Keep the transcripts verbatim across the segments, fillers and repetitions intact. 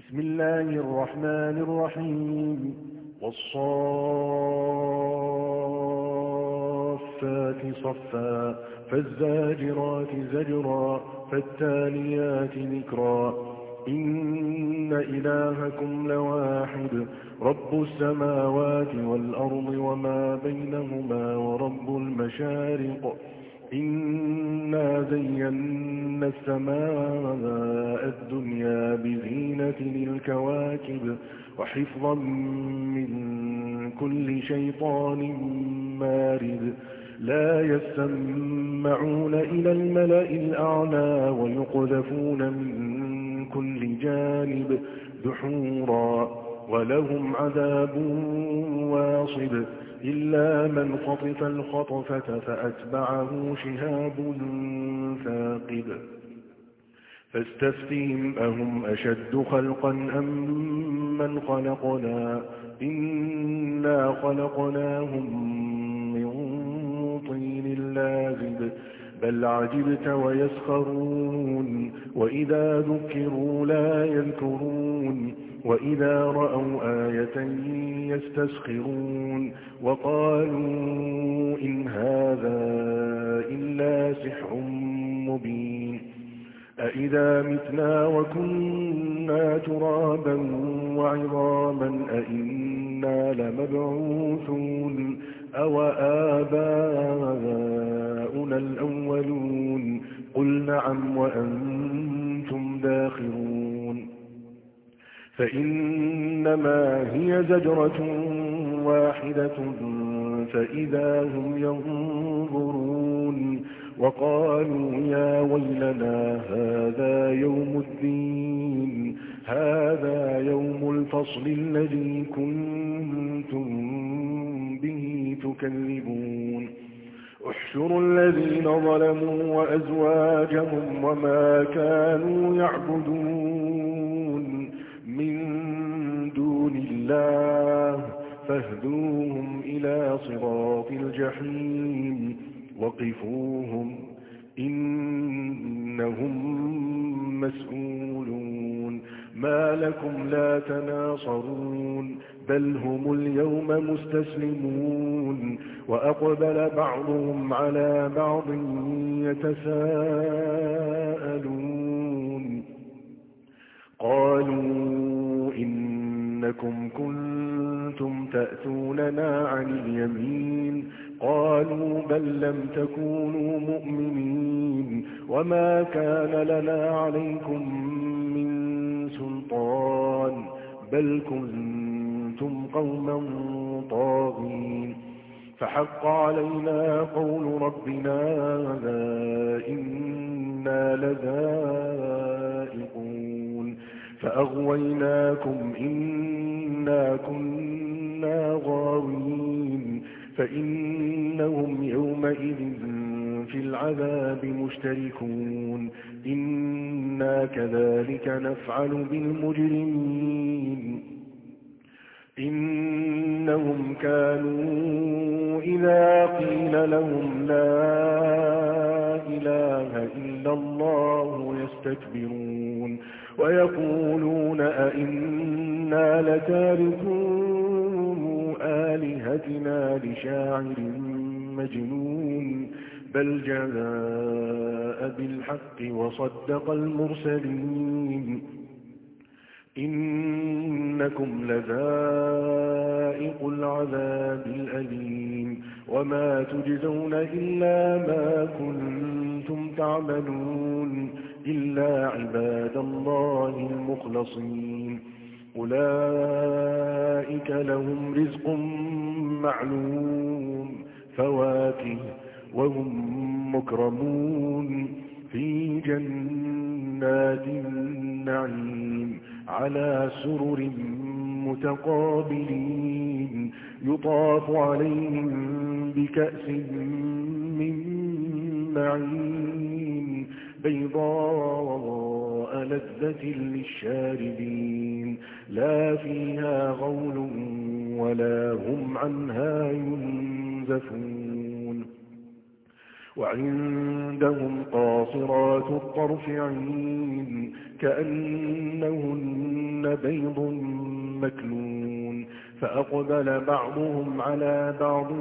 بسم الله الرحمن الرحيم والصافات صفا فالزاجرات زجرا فالتاليات ذكرا إن إلهكم لواحد رب السماوات والأرض وما بينهما ورب المشارق إنا زينا السماء الدنيا بزينة للكواكب وحفظا من كل شيطان مارد لا يسمعون إلى الملأ الأعلى ويقذفون من كل جانب دحورا ولهم عذاب واصب إلا من خطف الخطفة فأتبعه شهاب ثاقب فاستفتهم أهم أشد خلقا أم من خلقنا إنا خلقناهم من طين لازب بل عجبت ويسخرون وإذا ذكروا لا يذكرون وإذا رأوا آية يستسخرون وقالوا إن هذا إلا سحر مبين أإذا متنا وكنا ترابا وعظاما أإنا لمبعوثون أو آباؤنا الأولون قل نعم وأنتم داخرون فإنما هي زجرة واحدة فإذا هم ينظرون وقالوا يا ويلنا هذا يوم الدين هذا يوم الفصل الذي كنتم به تكذبون احشروا الذين ظلموا وأزواجهم وما كانوا يعبدون من دون الله فاهدوهم إلى صراط الجحيم وقفوهم إنهم مسؤولون ما لكم لا تناصرون بل هم اليوم مستسلمون وأقبل بعضهم على بعض يتساءلون قالوا إنكم كنتم تأتوننا عن اليمين قالوا بل لم تكونوا مؤمنين وما كان لنا عليكم من سلطان بل كنتم قوما طاغين فحق علينا قول ربنا إنا لذائقون فأغويناكم إنا كنا غاوين فإنهم يومئذ في العذاب مشتركون إنا كذلك نفعل بالمجرمين إنهم كانوا إذا قيل لهم لا إله إلا الله يستكبرون ويقولون أئنا لتاركو آلهتنا لشاعر مجنون بل جاء بالحق وصدق المرسلين إنكم لذائق العذاب الأليم وما تجزون إلا ما كنتم تعملون إلا عباد الله المخلصين أولئك لهم رزق معلوم فواكه وهم مكرمون في جنات النعيم على سرر متقابلين يطاف عليهم بكأس من معين بيضاء لذة للشاربين لا فيها غول ولا هم عنها ينزفون وعندهم قاصرات الطرف عين كأنهن بيض مكنون فأقبل بعضهم على بعض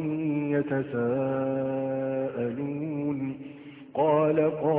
يتساءلون قال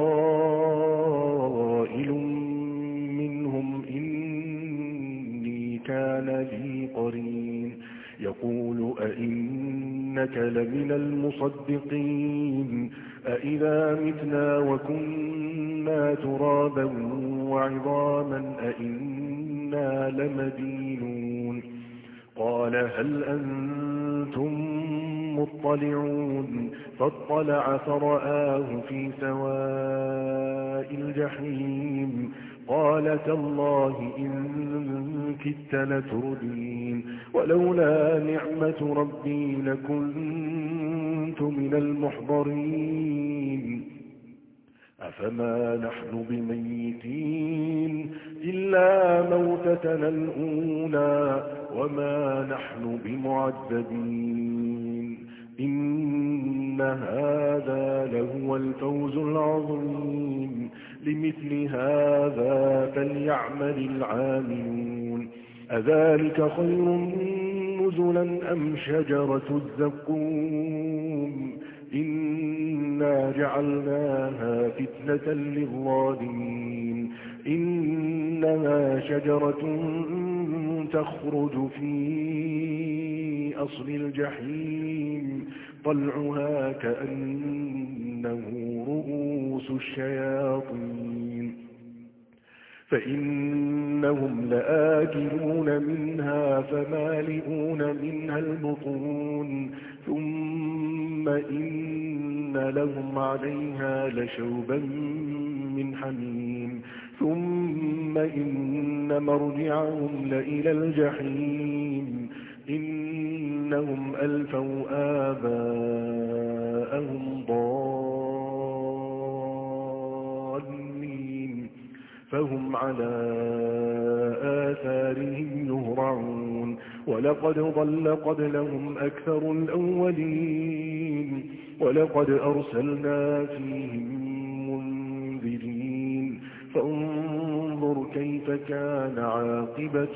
قائل منهم إني كان لي قرين يقول أئنك لمن المصدقين أئذا متنا وكنا ترابا وعظاما أئنا لمدينون قال هل أنتم مطلعون فاطلع فرآه في سواء الجحيم قال تالله إن كدت لتردين ولولا نعمة ربي لكنت من المحضرين أفما نحن بميتين إلا موتتنا الأولى وما نحن بمعذبين إن هذا لهو الفوز العظيم لمثل هذا فليعمل العاملون أذلك خير نزلا أم شجرة الزقوم إنا جعلناها فتنة للظالمين إنها شجرة تخرج في أصل الجحيم طلعها كأنه رؤوس الشياطين فإنهم لآكلون منها فمالئون منها البطون ثم إن لهم عليها لشوبا من حميم ثم إن مرجعهم لإلى الجحيم إنهم ألفوا آباءهم ضالين فهم على آثارهم يهرعون ولقد ضل قبلهم أكثر الأولين ولقد أرسلنا فيهم منذرين فانظر كيف كان عاقبة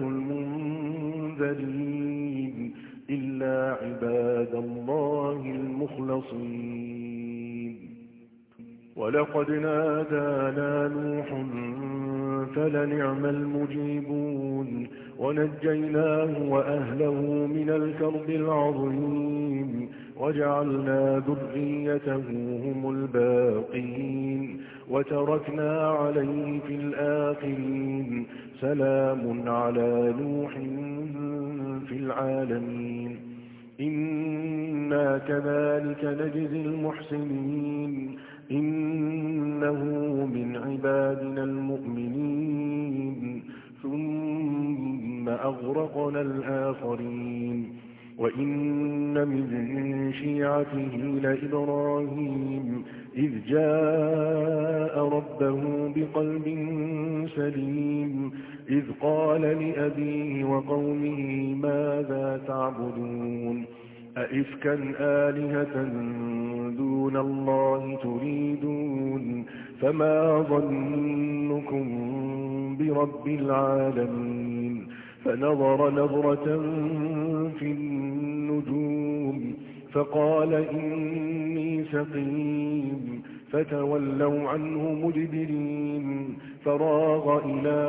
المنذرين إلا عباد الله المخلصين ولقد نادانا نوح فلنعم المجيبون ونجيناه وأهله من الكرب العظيم وجعلنا ذريته هم الباقين وتركنا عليه في الآخرين سلام على نوح في العالمين إنا كذلك نجزي المحسنين إنه من عبادنا المؤمنين ثم أغرقنا الآخرين وإن من شيعته لإبراهيم إذ جاء ربه بقلب سليم إذ قال لأبيه وقومه ماذا تعبدون أئفكا آلهة دون الله تريدون فما ظنكم برب العالمين فنظر نظرة في النجوم فقال إني سقيم فتولوا عنه مدبرين فراغ إلى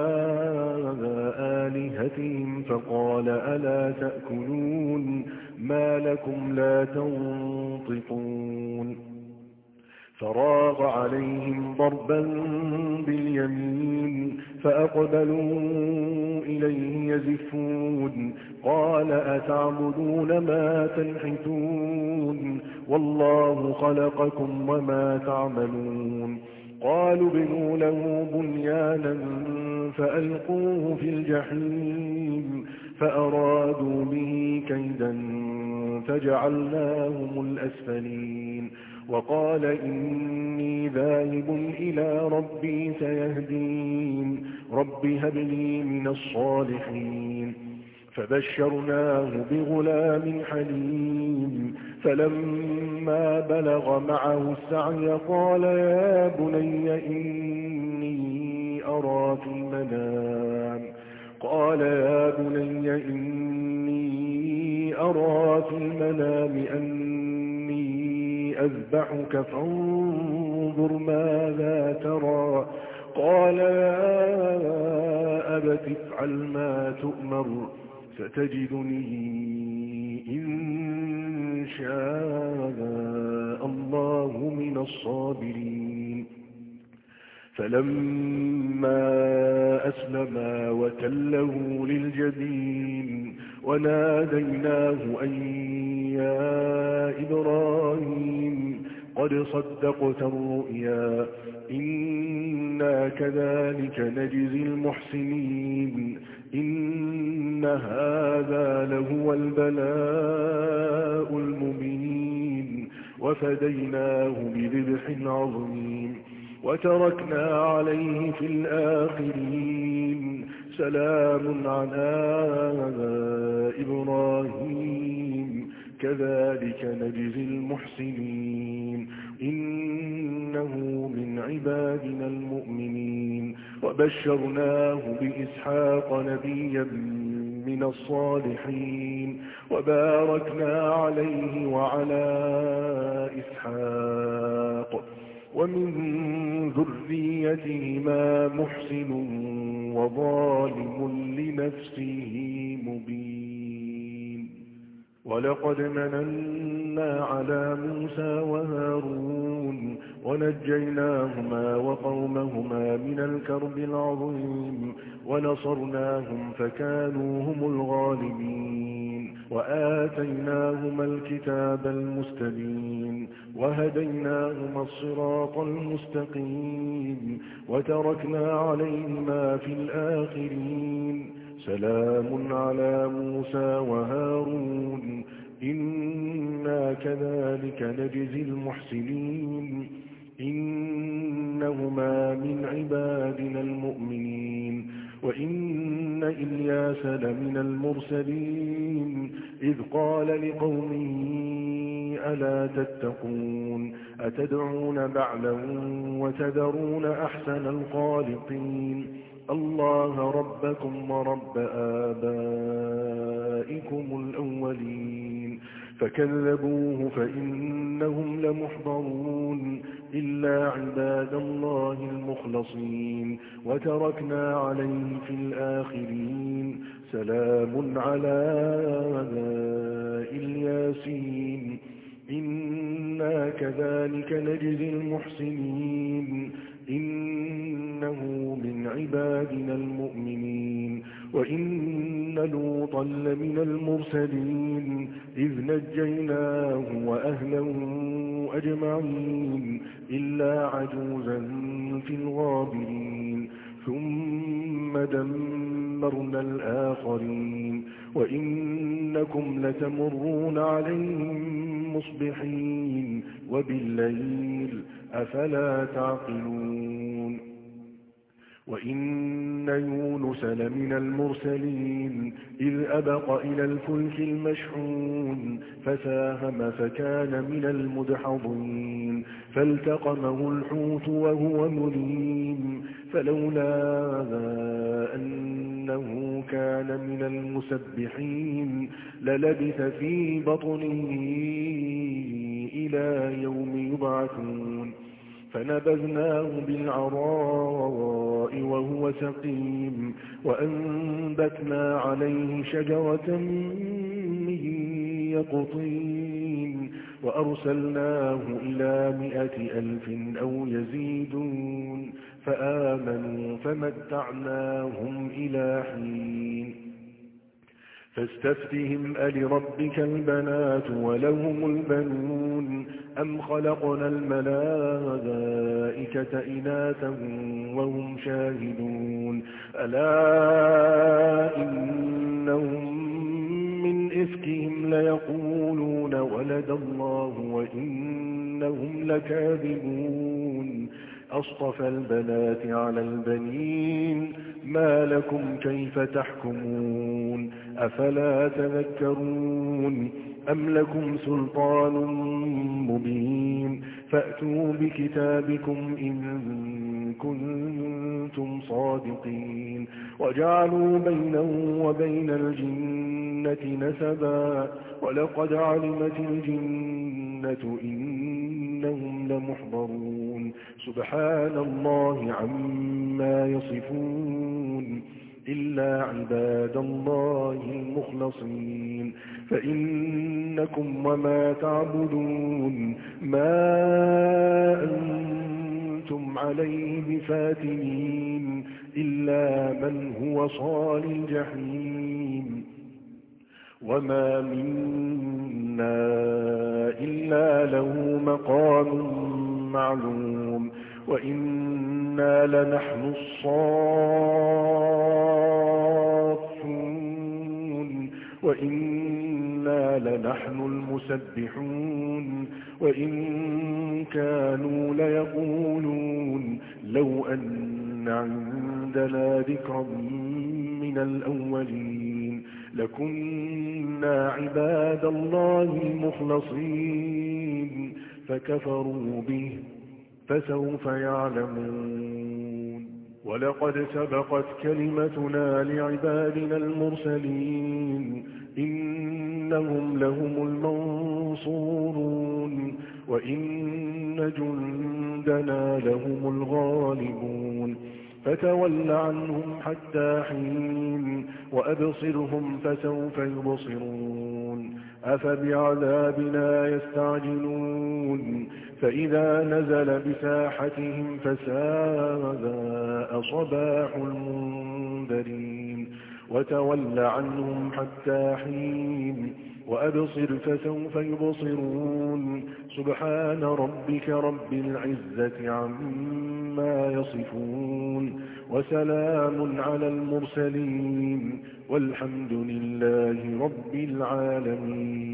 آلهتهم فقال ألا تأكلون ما لكم لا تنطقون فراغ عليهم ضربا باليمين فأقبلوا إليه يزفون قال أتعبدون ما تنحتون والله خلقكم وما تعملون قالوا ابنوا له بنيانا فألقوه في الجحيم فأرادوا به كيدا فجعلناهم الأسفلين وقال إني ذاهب إلى ربي سيهدين رب هب لي من الصالحين فبشرناه بغلام حليم فلما بلغ معه السعي قال يا بني إني أرى في المنام قال يا بني إني أرى في المنام أني أذبحك فانظر ماذا ترى قال يا أبت افعل ما تؤمر ستجدني إن شاء الله من الصابرين فلما أسلما وتله للجبين وناديناه أن يا إبراهيم قد صدقت الرؤيا إنا كذلك نجزي المحسنين إن هذا لهو البلاء المبين وفديناه بذبح عظيم وتركنا عليه في الآخرين سلام على إبراهيم كذلك نجزي المحسنين إنه من عبادنا المؤمنين وبشرناه بإسحاق نبيا من الصالحين وباركنا عليه وعلى إسحاق ومن ذريتهما محسن وظالم لنفسه مبين ولقد مننا على موسى وهارون ونجيناهما وقومهما من الكرب العظيم ونصرناهم فكانوا هم الغالبين وآتيناهما الكتاب المستبين وهديناهما الصراط المستقيم وتركنا عليهما في الآخرين سلام على موسى وهارون إنا كذلك نجزي المحسنين إنهما من عبادنا المؤمنين وإن إلياس لمن المرسلين إذ قال لقومه ألا تتقون أتدعون بعلا وتذرون أحسن الخالقين الله ربكم ورب آبائكم الأولين فكذبوه فإنهم لمحضرون إلا عباد الله المخلصين وتركنا عليه في الآخرين سلام على الياسين إنا كذلك نجزي المحسنين إنه من عبادنا المؤمنين وإن لوطا لمن المرسلين إذ نجيناه وأهله أجمعين إلا عجوزا في الغابرين ثم دمرنا الآخرين وإنكم لتمرون عليهم مصبحين وبالليل أفلا تعقلون وإن يونس لمن المرسلين إذ أبق إلى الفلك المشحون فساهم فكان من المدحضين فالتقمه الحوت وهو مليم فلولا أنه كان من المسبحين للبث في بطنه إلى يوم يبعثون فنبذناه بالعراء وهو سقيم وأنبتنا عليه شجرة من يقطين وأرسلناه إلى مائة ألف أو يزيدون فآمنوا فمتعناهم إلى حين فاستفتهم ألربك البنات ولهم البنون أم خلقنا الملائكة إناثا وهم شاهدون ألا إنهم من إفكهم ليقولون ولد الله وإنهم لكاذبون أصطفى البنات على البنين ما لكم كيف تحكمون أفلا تذكرون أم لكم سلطان مبين فأتوا بكتابكم إن كنتم صادقين وجعلوا بينه وبين الجنة نسبا ولقد علمت الجنة إنهم لمحضرون سبحان الله عما يصفون إلا عباد الله المخلصين فإنكم وما تعبدون ما أنتم عليه بفاتنين إلا من هو صال الجحيم وما منا إلا له مقام معلوم وإنا لنحن الصافون وإنا لنحن المسبحون وإن كانوا ليقولون لو أن عندنا ذكرا من الأولين لكنا عباد الله المخلصين فكفروا به فسوف يعلمون ولقد سبقت كلمتنا لعبادنا المرسلين إنهم لهم المنصورون وإن جندنا لهم الغالبون فتول عنهم حتى حين وأبصرهم فسوف يبصرون أفبعذابنا يستعجلون فإذا نزل بساحتهم فساء صباح المنذرين وتول عنهم حتى حين وأبصر فسوف يبصرون سبحان ربك رب العزة عما يصفون وسلام على المرسلين والحمد لله رب العالمين.